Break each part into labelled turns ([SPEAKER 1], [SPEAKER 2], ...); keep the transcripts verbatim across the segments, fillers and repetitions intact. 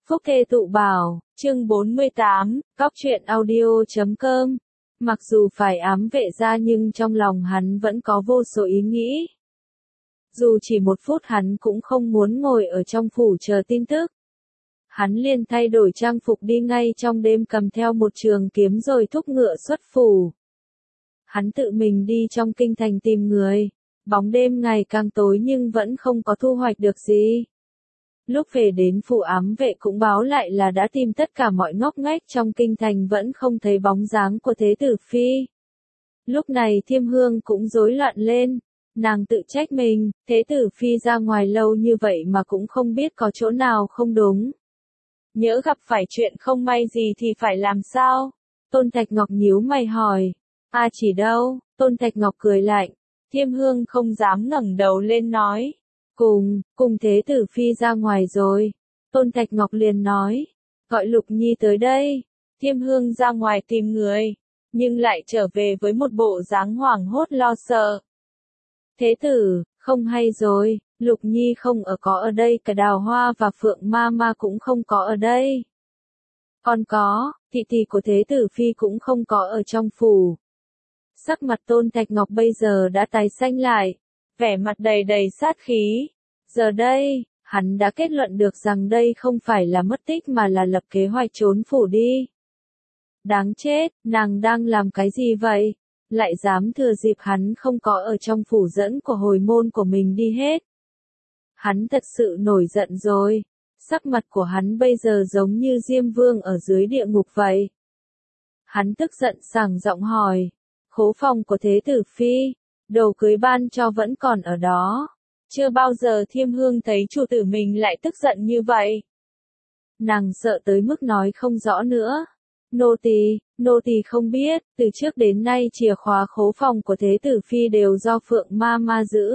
[SPEAKER 1] Phúc Thê Tụ Bảo, chương bốn mươi tám, cóc truyện audio chấm com. Mặc dù phải ám vệ ra nhưng trong lòng hắn vẫn có vô số ý nghĩ. Dù chỉ một phút hắn cũng không muốn ngồi ở trong phủ chờ tin tức. Hắn liền thay đổi trang phục đi ngay trong đêm, cầm theo một trường kiếm rồi thúc ngựa xuất phủ. Hắn tự mình đi trong kinh thành tìm người. Bóng đêm ngày càng tối nhưng vẫn không có thu hoạch được gì. Lúc về đến phủ ám vệ cũng báo lại là đã tìm tất cả mọi ngóc ngách trong kinh thành vẫn không thấy bóng dáng của Thế Tử Phi. Lúc này Thiêm Hương cũng rối loạn lên. Nàng tự trách mình, Thế Tử Phi ra ngoài lâu như vậy mà cũng không biết có chỗ nào không đúng. Nhỡ gặp phải chuyện không may gì thì phải làm sao? Tôn Thạch Ngọc nhíu mày hỏi. A chỉ đâu? Tôn Thạch Ngọc cười lạnh. Thiêm Hương không dám ngẩng đầu lên nói. Cùng, cùng Thế Tử Phi ra ngoài rồi. Tôn Thạch Ngọc liền nói. Gọi Lục Nhi tới đây. Thiêm Hương ra ngoài tìm người. Nhưng lại trở về với một bộ dáng hoảng hốt lo sợ. Thế tử, không hay rồi. Lục Nhi không ở có ở đây, cả Đào Hoa và Phượng Ma Ma cũng không có ở đây. Còn có, thị thị của Thế Tử Phi cũng không có ở trong phủ. Sắc mặt Tôn Thạch Ngọc bây giờ đã tái xanh lại, vẻ mặt đầy đầy sát khí. Giờ đây, hắn đã kết luận được rằng đây không phải là mất tích mà là lập kế hoạch trốn phủ đi. Đáng chết, nàng đang làm cái gì vậy? Lại dám thừa dịp hắn không có ở trong phủ dẫn của hồi môn của mình đi hết. Hắn thật sự nổi giận rồi. Sắc mặt của hắn bây giờ giống như Diêm Vương ở dưới địa ngục vậy. Hắn tức giận sảng giọng hỏi. Khố phòng của Thế Tử Phi, đồ cưới ban cho vẫn còn ở đó. Chưa bao giờ Thiêm Hương thấy chủ tử mình lại tức giận như vậy. Nàng sợ tới mức nói không rõ nữa. Nô tỳ, nô tỳ không biết, từ trước đến nay chìa khóa khố phòng của Thế Tử Phi đều do Phượng Ma Ma giữ.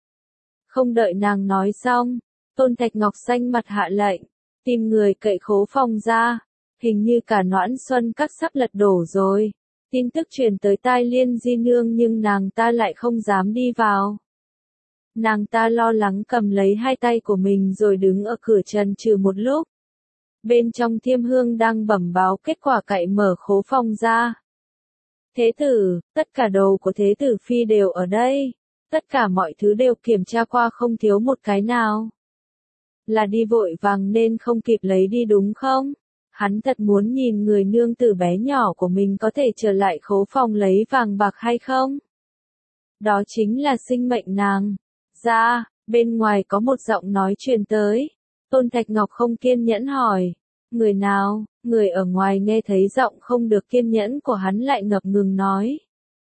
[SPEAKER 1] Không đợi nàng nói xong, Tôn Thạch Ngọc xanh mặt hạ lệnh, tìm người cậy khố phòng ra. Hình như cả Noãn Xuân Các sắp lật đổ rồi. Tin tức truyền tới tai Liên Di Nương nhưng nàng ta lại không dám đi vào. Nàng ta lo lắng cầm lấy hai tay của mình rồi đứng ở cửa trần trừ một lúc. Bên trong Thiêm Hương đang bẩm báo kết quả cậy mở khố phòng ra. Thế tử, tất cả đồ của Thế Tử Phi đều ở đây. Tất cả mọi thứ đều kiểm tra qua không thiếu một cái nào. Là đi vội vàng nên không kịp lấy đi đúng không? Hắn thật muốn nhìn người nương tử bé nhỏ của mình có thể trở lại khố phòng lấy vàng bạc hay không? Đó chính là sinh mệnh nàng. Ra, bên ngoài có một giọng nói truyền tới. Tôn Thạch Ngọc không kiên nhẫn hỏi. Người nào? Người ở ngoài nghe thấy giọng không được kiên nhẫn của hắn lại ngập ngừng nói.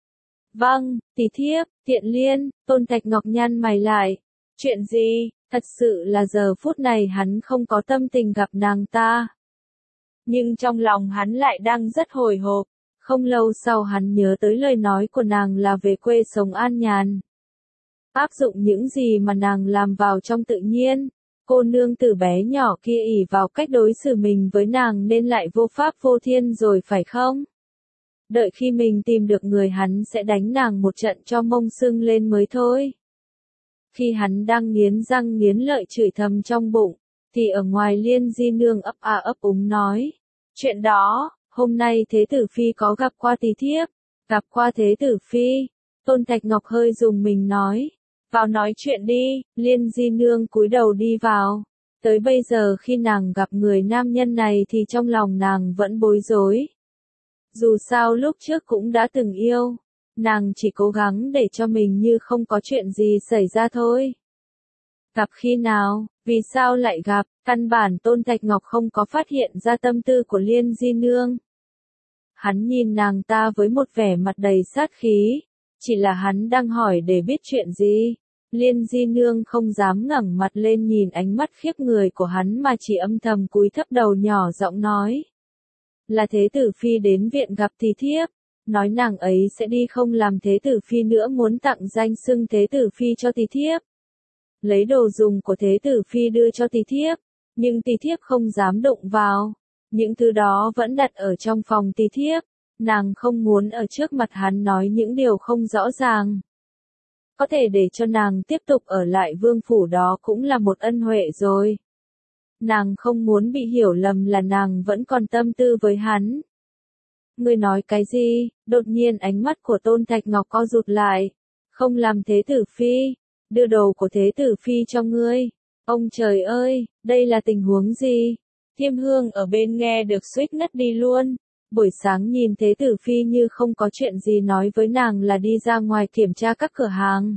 [SPEAKER 1] Vâng, tỷ thiếp, Tiện Liên. Tôn Thạch Ngọc nhăn mày lại. Chuyện gì? Thật sự là giờ phút này hắn không có tâm tình gặp nàng ta. Nhưng trong lòng hắn lại đang rất hồi hộp. Không lâu sau hắn nhớ tới lời nói của nàng là về quê sống an nhàn. Áp dụng những gì mà nàng làm vào trong tự nhiên. Cô nương tử bé nhỏ kia ỷ vào cách đối xử mình với nàng nên lại vô pháp vô thiên rồi phải không? Đợi khi mình tìm được người hắn sẽ đánh nàng một trận cho mông sưng lên mới thôi. Khi hắn đang nghiến răng nghiến lợi chửi thầm trong bụng, thì ở ngoài Liên Di Nương ấp a ấp úng nói. Chuyện đó, hôm nay Thế Tử Phi có gặp qua tỷ thiếp, gặp qua Thế Tử Phi. Tôn Thạch Ngọc hơi dùng mình nói. Vào nói chuyện đi. Liên Di Nương cúi đầu đi vào. Tới bây giờ khi nàng gặp người nam nhân này thì trong lòng nàng vẫn bối rối. Dù sao lúc trước cũng đã từng yêu. Nàng chỉ cố gắng để cho mình như không có chuyện gì xảy ra thôi. Gặp khi nào, vì sao lại gặp, căn bản Tôn Thạch Ngọc không có phát hiện ra tâm tư của Liên Di Nương. Hắn nhìn nàng ta với một vẻ mặt đầy sát khí, chỉ là hắn đang hỏi để biết chuyện gì. Liên Di Nương không dám ngẩng mặt lên nhìn ánh mắt khiếp người của hắn mà chỉ âm thầm cúi thấp đầu nhỏ giọng nói. Là Thế Tử Phi đến viện gặp tỷ thiếp, nói nàng ấy sẽ đi không làm Thế Tử Phi nữa, muốn tặng danh xưng Thế Tử Phi cho tỷ thiếp. Lấy đồ dùng của Thế Tử Phi đưa cho tỷ thiếp, nhưng tỷ thiếp không dám đụng vào. Những thứ đó vẫn đặt ở trong phòng tỷ thiếp, nàng không muốn ở trước mặt hắn nói những điều không rõ ràng. Có thể để cho nàng tiếp tục ở lại vương phủ đó cũng là một ân huệ rồi. Nàng không muốn bị hiểu lầm là nàng vẫn còn tâm tư với hắn. Ngươi nói cái gì? Đột nhiên ánh mắt của Tôn Thạch Ngọc co rụt lại. Không làm thế tử phi, đưa đồ của thế tử phi cho ngươi. Ông trời ơi, đây là tình huống gì? Thiêm Hương ở bên nghe được suýt ngất đi luôn. Buổi sáng nhìn thế tử phi như không có chuyện gì nói với nàng là đi ra ngoài kiểm tra các cửa hàng.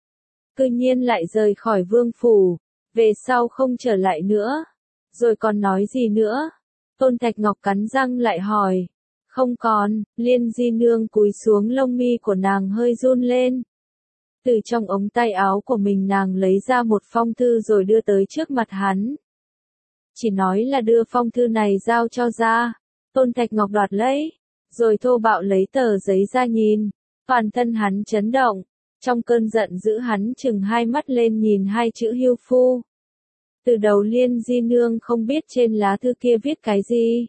[SPEAKER 1] Cư nhiên lại rời khỏi vương phủ, về sau không trở lại nữa. Rồi còn nói gì nữa? Tôn Thạch Ngọc cắn răng lại hỏi. Không còn, Liên Di Nương cúi xuống, lông mi của nàng hơi run lên. Từ trong ống tay áo của mình nàng lấy ra một phong thư rồi đưa tới trước mặt hắn. Chỉ nói là đưa phong thư này giao cho ra. Tôn Thạch Ngọc đoạt lấy, rồi thô bạo lấy tờ giấy ra nhìn. Toàn thân hắn chấn động, trong cơn giận dữ hắn chừng hai mắt lên nhìn hai chữ hưu phu. Từ đầu Liên Di Nương không biết trên lá thư kia viết cái gì.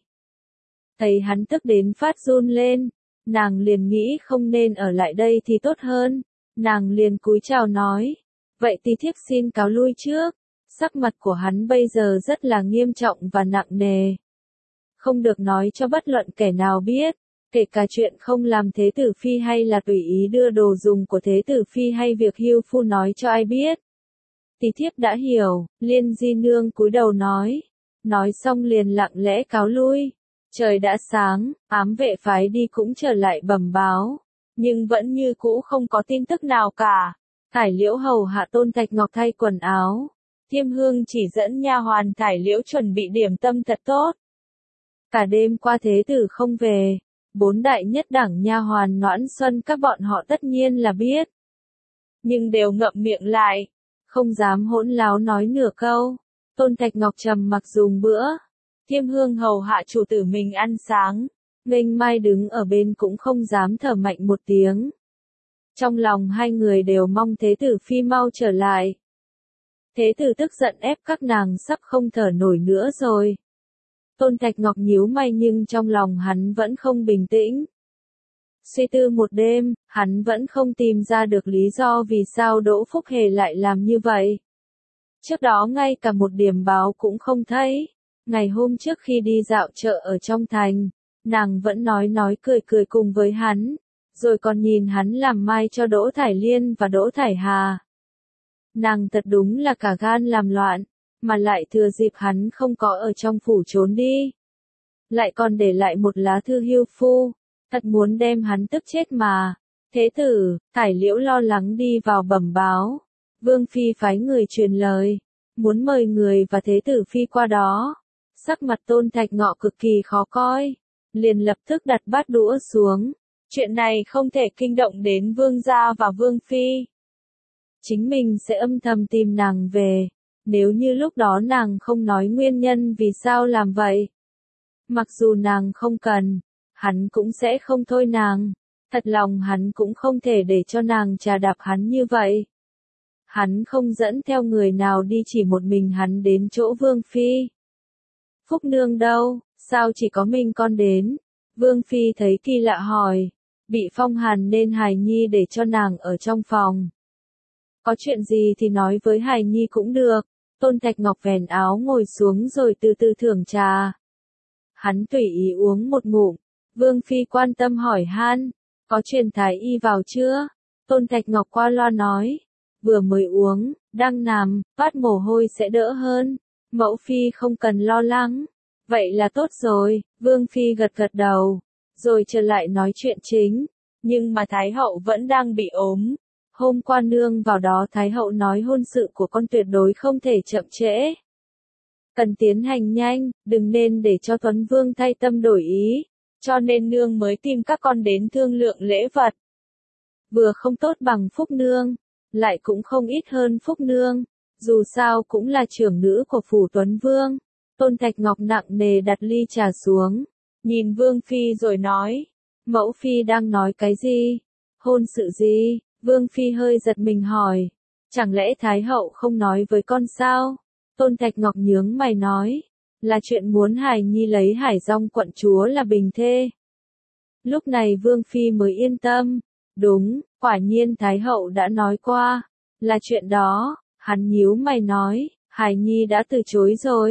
[SPEAKER 1] Thấy hắn tức đến phát run lên, nàng liền nghĩ không nên ở lại đây thì tốt hơn. Nàng liền cúi chào nói, vậy thì thiếp xin cáo lui trước. Sắc mặt của hắn bây giờ rất là nghiêm trọng và nặng nề. Không được nói cho bất luận kẻ nào biết, kể cả chuyện không làm thế tử phi hay là tùy ý đưa đồ dùng của thế tử phi hay việc hưu phu nói cho ai biết. Thì thiếp đã hiểu, Liên Di Nương cúi đầu nói. Nói xong liền lặng lẽ cáo lui. Trời đã sáng, ám vệ phái đi cũng trở lại bẩm báo. Nhưng vẫn như cũ không có tin tức nào cả. Thải Liễu hầu hạ Tôn Thạch Ngọc thay quần áo. Thiêm Hương chỉ dẫn nha hoàn Thải Liễu chuẩn bị điểm tâm thật tốt. Cả đêm qua thế tử không về. Bốn đại nhất đẳng nha hoàn Noãn Xuân các bọn họ tất nhiên là biết. Nhưng đều ngậm miệng lại. Không dám hỗn láo nói nửa câu. Tôn Thạch Ngọc trầm mặc dùng bữa. Thiêm Hương hầu hạ chủ tử mình ăn sáng. Nghênh Mai đứng ở bên cũng không dám thở mạnh một tiếng. Trong lòng hai người đều mong thế tử phi mau trở lại. Thế tử tức giận ép các nàng sắp không thở nổi nữa rồi. Tôn Thạch Ngọc nhíu mày nhưng trong lòng hắn vẫn không bình tĩnh. Suy tư một đêm, hắn vẫn không tìm ra được lý do vì sao Đỗ Phúc Hề lại làm như vậy. Trước đó ngay cả một điểm báo cũng không thấy. Ngày hôm trước khi đi dạo chợ ở trong thành, nàng vẫn nói nói cười cười cùng với hắn, rồi còn nhìn hắn làm mai cho Đỗ Thải Liên và Đỗ Thải Hà. Nàng thật đúng là cả gan làm loạn, mà lại thừa dịp hắn không có ở trong phủ trốn đi. Lại còn để lại một lá thư hưu phu, thật muốn đem hắn tức chết mà. Thế tử, Thải Liễu lo lắng đi vào bẩm báo. Vương Phi phái người truyền lời, muốn mời người và thế tử Phi qua đó. Sắc mặt Tôn Thạch Ngọ cực kỳ khó coi, liền lập tức đặt bát đũa xuống. Chuyện này không thể kinh động đến Vương gia và Vương Phi. Chính mình sẽ âm thầm tìm nàng về, nếu như lúc đó nàng không nói nguyên nhân vì sao làm vậy. Mặc dù nàng không cần, hắn cũng sẽ không thôi nàng. Thật lòng hắn cũng không thể để cho nàng trà đạp hắn như vậy. Hắn không dẫn theo người nào đi, chỉ một mình hắn đến chỗ Vương Phi. Phúc Nương đâu, sao chỉ có mình con đến? Vương Phi thấy kỳ lạ hỏi. Bị phong hàn nên Hài Nhi để cho nàng ở trong phòng. Có chuyện gì thì nói với Hài Nhi cũng được. Tôn Thạch Ngọc vén áo ngồi xuống rồi từ từ thưởng trà. Hắn tùy ý uống một ngụm. Vương Phi quan tâm hỏi han. Có truyền thái y vào chưa? Tôn Thạch Ngọc qua loa nói. Vừa mới uống, đang nằm, toát mồ hôi sẽ đỡ hơn. Mẫu Phi không cần lo lắng. Vậy là tốt rồi, Vương Phi gật gật đầu. Rồi trở lại nói chuyện chính. Nhưng mà Thái Hậu vẫn đang bị ốm. Hôm qua nương vào đó Thái Hậu nói hôn sự của con tuyệt đối không thể chậm trễ. Cần tiến hành nhanh, đừng nên để cho Tuấn Vương thay tâm đổi ý. Cho nên nương mới tìm các con đến thương lượng lễ vật. Vừa không tốt bằng Phúc Nương, lại cũng không ít hơn Phúc Nương. Dù sao cũng là trưởng nữ của phủ Tuấn Vương. Tôn Thạch Ngọc nặng nề đặt ly trà xuống. Nhìn Vương Phi rồi nói. Mẫu Phi đang nói cái gì? Hôn sự gì? Vương Phi hơi giật mình hỏi. Chẳng lẽ Thái Hậu không nói với con sao? Tôn Thạch Ngọc nhướng mày nói. Là chuyện muốn Hài Nhi lấy Hải Dong quận chúa là bình thê. Lúc này Vương Phi mới yên tâm. Đúng, quả nhiên Thái Hậu đã nói qua. Là chuyện đó, hắn nhíu mày nói. Hài Nhi đã từ chối rồi.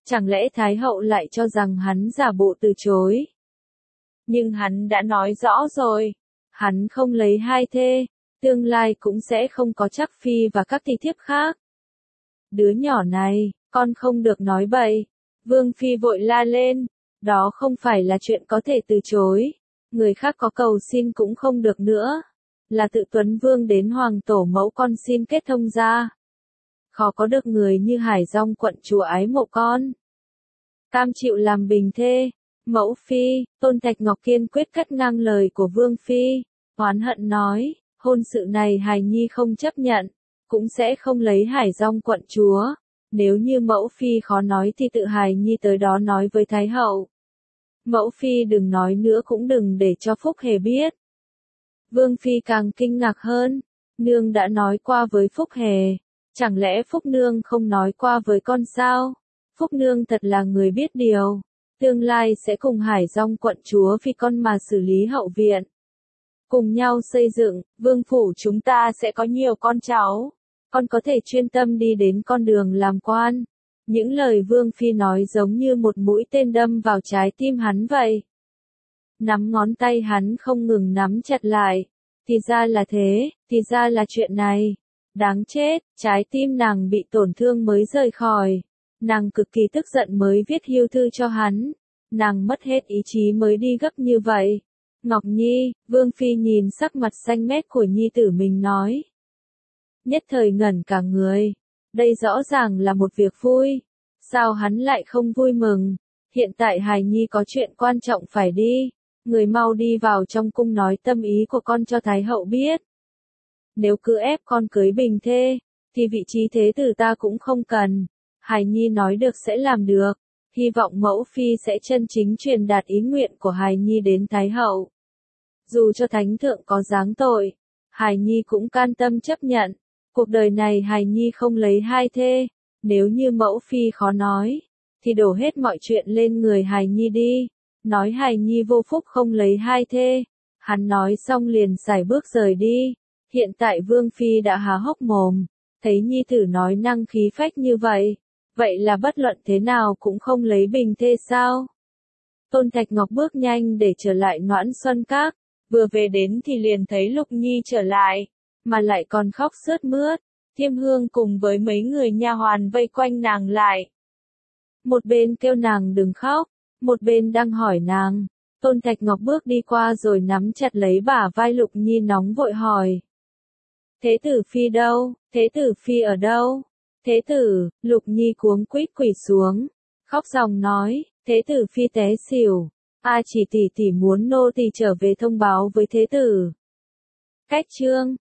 [SPEAKER 1] Chẳng lẽ Thái hậu lại cho rằng hắn giả bộ từ chối? Nhưng hắn đã nói rõ rồi, hắn không lấy hai thê, tương lai cũng sẽ không có Trác phi và các tỷ thiếp khác. Đứa nhỏ này, con không được nói bậy. Vương phi vội la lên, đó không phải là chuyện có thể từ chối, người khác có cầu xin cũng không được nữa. Là tự Tuấn Vương đến hoàng tổ mẫu con xin kết thông ra. Khó có được người như Hải Dong quận chúa ái mộ con. Cam chịu làm bình thê. Mẫu phi, Tôn Thạch Ngọc kiên quyết cắt ngang lời của Vương phi, oán hận nói, hôn sự này Hài Nhi không chấp nhận, cũng sẽ không lấy Hải Dong quận chúa. Nếu như mẫu phi khó nói thì tự Hài Nhi tới đó nói với Thái hậu. Mẫu phi đừng nói nữa cũng đừng để cho Phúc Hề biết. Vương phi càng kinh ngạc hơn, nương đã nói qua với Phúc Hề, chẳng lẽ Phúc nương không nói qua với con sao? Phúc nương thật là người biết điều, tương lai sẽ cùng Hải Dong quận chúa vì con mà xử lý hậu viện. Cùng nhau xây dựng, vương phủ chúng ta sẽ có nhiều con cháu, con có thể chuyên tâm đi đến con đường làm quan. Những lời Vương phi nói giống như một mũi tên đâm vào trái tim hắn vậy. Nắm ngón tay hắn không ngừng nắm chặt lại. Thì ra là thế, thì ra là chuyện này. Đáng chết, trái tim nàng bị tổn thương mới rời khỏi. Nàng cực kỳ tức giận mới viết hưu thư cho hắn. Nàng mất hết ý chí mới đi gấp như vậy. Ngọc Nhi, Vương phi nhìn sắc mặt xanh mét của nhi tử mình nói. Nhất thời ngẩn cả người. Đây rõ ràng là một việc vui. Sao hắn lại không vui mừng? Hiện tại Hài Nhi có chuyện quan trọng phải đi. Người mau đi vào trong cung nói tâm ý của con cho Thái hậu biết. Nếu cứ ép con cưới bình thê, thì vị trí thế tử ta cũng không cần. Hài Nhi nói được sẽ làm được. Hy vọng mẫu phi sẽ chân chính truyền đạt ý nguyện của Hài Nhi đến Thái hậu. Dù cho thánh thượng có giáng tội, Hài Nhi cũng can tâm chấp nhận. Cuộc đời này Hài Nhi không lấy hai thê. Nếu như mẫu phi khó nói, thì đổ hết mọi chuyện lên người Hài Nhi đi. Nói Hài Nhi vô phúc không lấy hai thê. Hắn nói xong liền sải bước rời đi. Hiện tại Vương phi đã há hốc mồm, thấy nhi tử nói năng khí phách như vậy, vậy là bất luận thế nào cũng không lấy bình thê sao? Tôn Thạch Ngọc bước nhanh để trở lại Noãn Xuân Các, vừa về đến thì liền thấy Lục Nhi trở lại, mà lại còn khóc sướt mướt. Thiêm Hương cùng với mấy người nha hoàn vây quanh nàng lại. Một bên kêu nàng đừng khóc, một bên đang hỏi nàng. Tôn Thạch Ngọc bước đi qua rồi nắm chặt lấy bả vai Lục Nhi nóng vội hỏi. Thế tử phi đâu? Thế tử phi ở đâu? Thế tử, Lục Nhi cuống quýt quỳ xuống, khóc ròng nói, thế tử phi té xỉu. A chỉ tỷ tỷ muốn nô tỳ trở về thông báo với thế tử. Cách chương